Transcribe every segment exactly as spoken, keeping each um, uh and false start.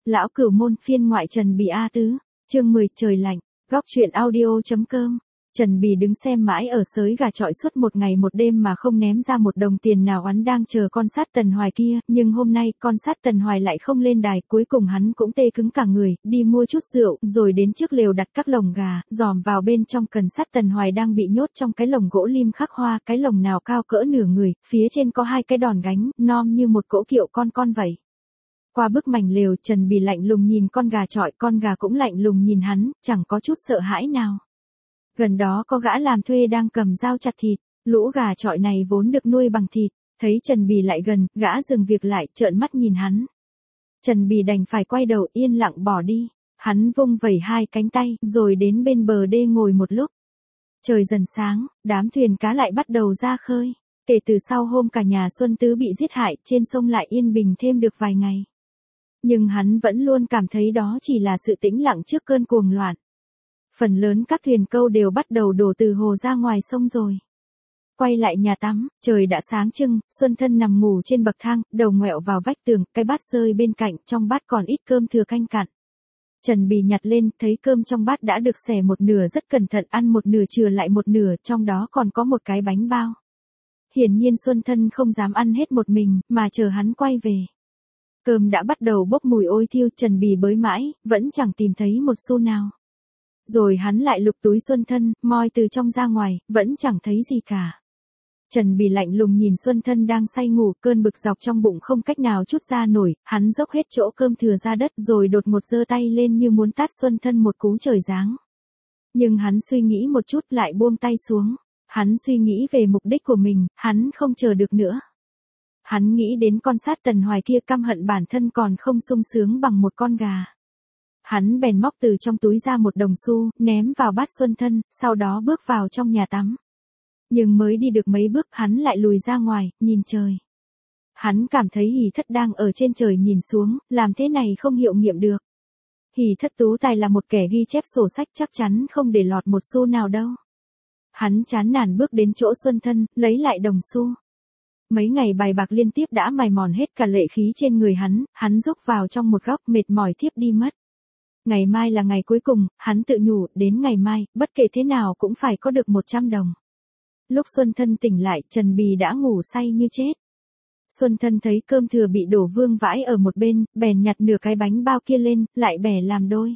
Lão Cửu Môn phiên ngoại Trần Bì A Tứ, chương mười trời lạnh, góc truyện audio.com. Trần Bì đứng xem mãi ở sới gà chọi suốt một ngày một đêm mà không ném ra một đồng tiền nào. Hắn đang chờ con sát Tần Hoài kia, nhưng hôm nay con sát Tần Hoài lại không lên đài. Cuối cùng hắn cũng tê cứng cả người, đi mua chút rượu, rồi đến trước lều đặt các lồng gà, dòm vào bên trong. Cần sát Tần Hoài đang bị nhốt trong cái lồng gỗ lim khắc hoa, cái lồng nào cao cỡ nửa người, phía trên có hai cái đòn gánh, nom như một cỗ kiệu con con vậy. Qua bức mảnh lều, Trần Bì lạnh lùng nhìn con gà chọi, con gà cũng lạnh lùng nhìn hắn, chẳng có chút sợ hãi nào. Gần đó có gã làm thuê đang cầm dao chặt thịt, lũ gà chọi này vốn được nuôi bằng thịt, thấy Trần Bì lại gần, gã dừng việc lại, trợn mắt nhìn hắn. Trần Bì đành phải quay đầu yên lặng bỏ đi, hắn vung vẩy hai cánh tay, rồi đến bên bờ đê ngồi một lúc. Trời dần sáng, đám thuyền cá lại bắt đầu ra khơi, kể từ sau hôm cả nhà Xuân Tứ bị giết hại, trên sông lại yên bình thêm được vài ngày. Nhưng hắn vẫn luôn cảm thấy đó chỉ là sự tĩnh lặng trước cơn cuồng loạn. Phần lớn các thuyền câu đều bắt đầu đổ từ hồ ra ngoài sông rồi. Quay lại nhà tắm, trời đã sáng trưng, Xuân Thân nằm ngủ trên bậc thang, đầu ngoẹo vào vách tường, cái bát rơi bên cạnh, trong bát còn ít cơm thừa canh cặn. Trần Bì nhặt lên, thấy cơm trong bát đã được xẻ một nửa, rất cẩn thận ăn một nửa chừa lại một nửa, trong đó còn có một cái bánh bao. Hiển nhiên Xuân Thân không dám ăn hết một mình, mà chờ hắn quay về. Cơm đã bắt đầu bốc mùi ôi thiêu, Trần Bì bới mãi, vẫn chẳng tìm thấy một xu nào. Rồi hắn lại lục túi Xuân Thân, moi từ trong ra ngoài, vẫn chẳng thấy gì cả. Trần Bì lạnh lùng nhìn Xuân Thân đang say ngủ, cơn bực dọc trong bụng không cách nào trút ra nổi, hắn dốc hết chỗ cơm thừa ra đất rồi đột ngột giơ tay lên như muốn tát Xuân Thân một cú trời giáng. Nhưng hắn suy nghĩ một chút lại buông tay xuống, hắn suy nghĩ về mục đích của mình, hắn không chờ được nữa. Hắn nghĩ đến con sát Tần Hoài kia, căm hận bản thân còn không sung sướng bằng một con gà. Hắn bèn móc từ trong túi ra một đồng xu, ném vào bát Xuân Thân, sau đó bước vào trong nhà tắm. Nhưng mới đi được mấy bước, hắn lại lùi ra ngoài, nhìn trời. Hắn cảm thấy Hỷ Thất đang ở trên trời nhìn xuống, làm thế này không hiệu nghiệm được. Hỷ Thất Tú Tài là một kẻ ghi chép sổ sách, chắc chắn không để lọt một xu nào đâu. Hắn chán nản bước đến chỗ Xuân Thân, lấy lại đồng xu. Mấy ngày bài bạc liên tiếp đã mài mòn hết cả lệ khí trên người hắn, hắn rúc vào trong một góc mệt mỏi thiếp đi mất. Ngày mai là ngày cuối cùng, hắn tự nhủ, đến ngày mai, bất kể thế nào cũng phải có được một trăm đồng. Lúc Xuân Thân tỉnh lại, Trần Bì đã ngủ say như chết. Xuân Thân thấy cơm thừa bị đổ vương vãi ở một bên, bèn nhặt nửa cái bánh bao kia lên, lại bẻ làm đôi.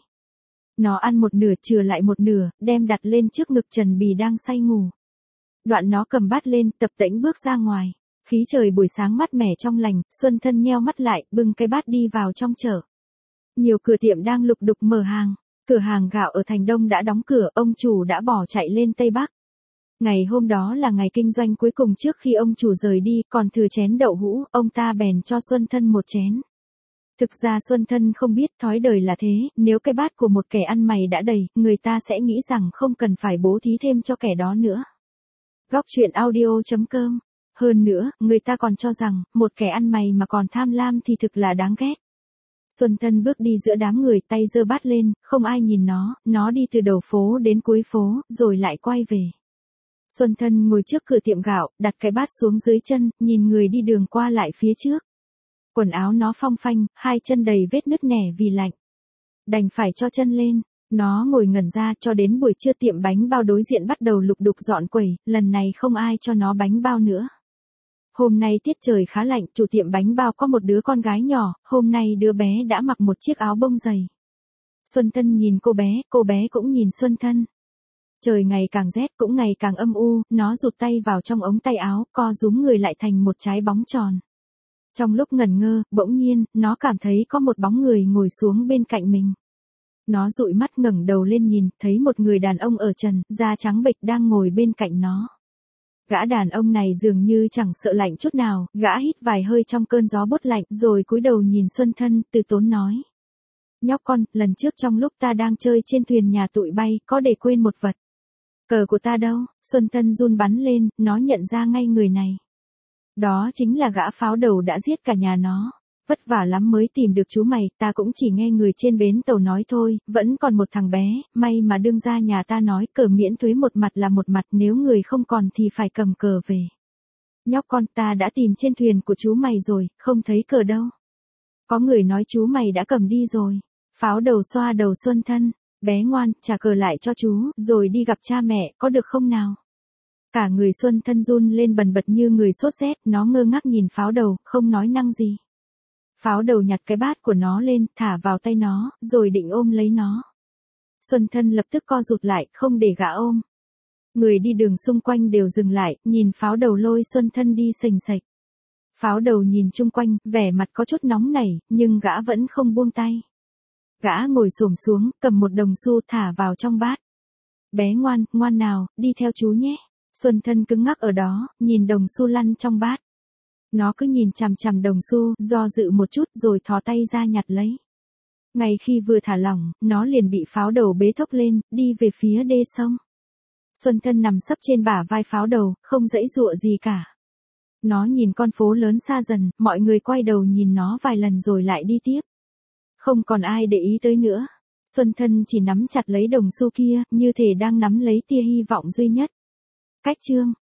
Nó ăn một nửa chừa lại một nửa, đem đặt lên trước ngực Trần Bì đang say ngủ. Đoạn nó cầm bát lên, tập tễnh bước ra ngoài. Khí trời buổi sáng mát mẻ trong lành, Xuân Thân nheo mắt lại, bưng cái bát đi vào trong chợ. Nhiều cửa tiệm đang lục đục mở hàng, cửa hàng gạo ở Thành Đông đã đóng cửa, ông chủ đã bỏ chạy lên Tây Bắc. Ngày hôm đó là ngày kinh doanh cuối cùng trước khi ông chủ rời đi, còn thừa chén đậu hũ, ông ta bèn cho Xuân Thân một chén. Thực ra Xuân Thân không biết thói đời là thế, nếu cái bát của một kẻ ăn mày đã đầy, người ta sẽ nghĩ rằng không cần phải bố thí thêm cho kẻ đó nữa. Góc truyện audio.com. Hơn nữa, người ta còn cho rằng, một kẻ ăn mày mà còn tham lam thì thực là đáng ghét. Xuân Thân bước đi giữa đám người, tay giơ bát lên, không ai nhìn nó, nó đi từ đầu phố đến cuối phố, rồi lại quay về. Xuân Thân ngồi trước cửa tiệm gạo, đặt cái bát xuống dưới chân, nhìn người đi đường qua lại phía trước. Quần áo nó phong phanh, hai chân đầy vết nứt nẻ vì lạnh. Đành phải cho chân lên, nó ngồi ngẩn ra cho đến buổi trưa tiệm bánh bao đối diện bắt đầu lục đục dọn quầy, lần này không ai cho nó bánh bao nữa. Hôm nay tiết trời khá lạnh, chủ tiệm bánh bao có một đứa con gái nhỏ, hôm nay đứa bé đã mặc một chiếc áo bông dày. Xuân Thân nhìn cô bé, cô bé cũng nhìn Xuân Thân. Trời ngày càng rét cũng ngày càng âm u, nó rụt tay vào trong ống tay áo, co rúm người lại thành một trái bóng tròn. Trong lúc ngẩn ngơ, bỗng nhiên, nó cảm thấy có một bóng người ngồi xuống bên cạnh mình. Nó dụi mắt ngẩng đầu lên nhìn, thấy một người đàn ông ở trần, da trắng bệch đang ngồi bên cạnh nó. Gã đàn ông này dường như chẳng sợ lạnh chút nào, gã hít vài hơi trong cơn gió bốt lạnh, rồi cúi đầu nhìn Xuân Thân, từ tốn nói. Nhóc con, lần trước trong lúc ta đang chơi trên thuyền nhà tụi bay, có để quên một vật. Cờ của ta đâu? Xuân Thân run bắn lên, nó nhận ra ngay người này. Đó chính là gã pháo đầu đã giết cả nhà nó. Vất vả lắm mới tìm được chú mày, ta cũng chỉ nghe người trên bến tàu nói thôi, vẫn còn một thằng bé, may mà đương gia nhà ta nói cờ miễn thuế một mặt là một mặt, nếu người không còn thì phải cầm cờ về. Nhóc con, ta đã tìm trên thuyền của chú mày rồi, không thấy cờ đâu. Có người nói chú mày đã cầm đi rồi. Pháo đầu xoa đầu Xuân Thân, bé ngoan, trả cờ lại cho chú, rồi đi gặp cha mẹ, có được không nào? Cả người Xuân Thân run lên bần bật như người sốt rét, nó ngơ ngác nhìn pháo đầu, không nói năng gì. Pháo đầu nhặt cái bát của nó lên, thả vào tay nó, rồi định ôm lấy nó. Xuân Thân lập tức co rụt lại, không để gã ôm. Người đi đường xung quanh đều dừng lại, nhìn pháo đầu lôi Xuân Thân đi sềnh sạch. Pháo đầu nhìn chung quanh, vẻ mặt có chút nóng nảy, nhưng gã vẫn không buông tay. Gã ngồi xổm xuống, cầm một đồng xu thả vào trong bát. Bé ngoan, ngoan nào, đi theo chú nhé. Xuân Thân cứng ngắc ở đó, nhìn đồng xu lăn trong bát. Nó cứ nhìn chằm chằm đồng xu, do dự một chút rồi thò tay ra nhặt lấy. Ngay khi vừa thả lỏng, nó liền bị pháo đầu bế thốc lên, đi về phía đê sông. Xuân Thân nằm sấp trên bả vai pháo đầu, không giãy giụa gì cả. Nó nhìn con phố lớn xa dần, mọi người quay đầu nhìn nó vài lần rồi lại đi tiếp. Không còn ai để ý tới nữa. Xuân Thân chỉ nắm chặt lấy đồng xu kia, như thể đang nắm lấy tia hy vọng duy nhất. Cách chương